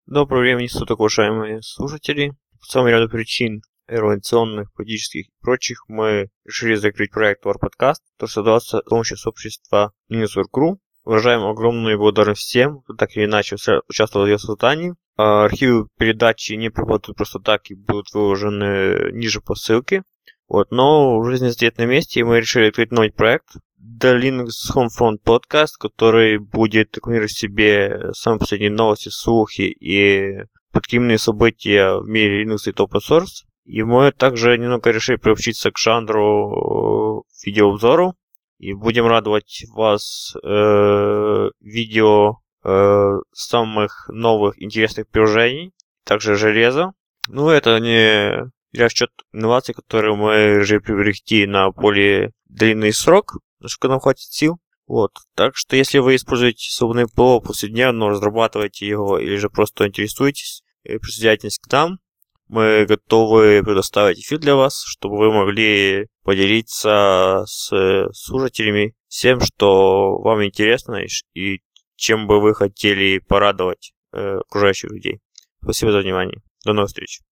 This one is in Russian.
Доброго времени суток, уважаемые слушатели. По целому ряду причин организационных, политических и прочих мы решили закрыть проект War Podcast, который создавался с помощью сообщества Linux.ru. Выражаем огромную благодарность всем, кто так или иначе участвовал в ее создании. Архивы передачи не пропадут просто так и будут выложены ниже по ссылке. Но жизнь стоит на месте, и мы решили открыть новый проект The Linux Homefront Podcast, который будет рекламировать в себе самые последние новости, слухи и подкременные события в мире Linux и Open Source. И мы также немного решили приобщиться к жанру видеообзору. И будем радовать вас видео самых новых интересных приложений, также железа. Это не расчет инноваций, которые мы решили приобрести на более длинный срок, насколько нам хватит сил. Так что если вы используете свободное ПО повседневно, разрабатываете его или же просто интересуетесь, присоединяйтесь к нам. Мы готовы предоставить эфир для вас, чтобы вы могли поделиться с слушателями всем, что вам интересно и чем бы вы хотели порадовать окружающих людей. Спасибо за внимание. До новых встреч.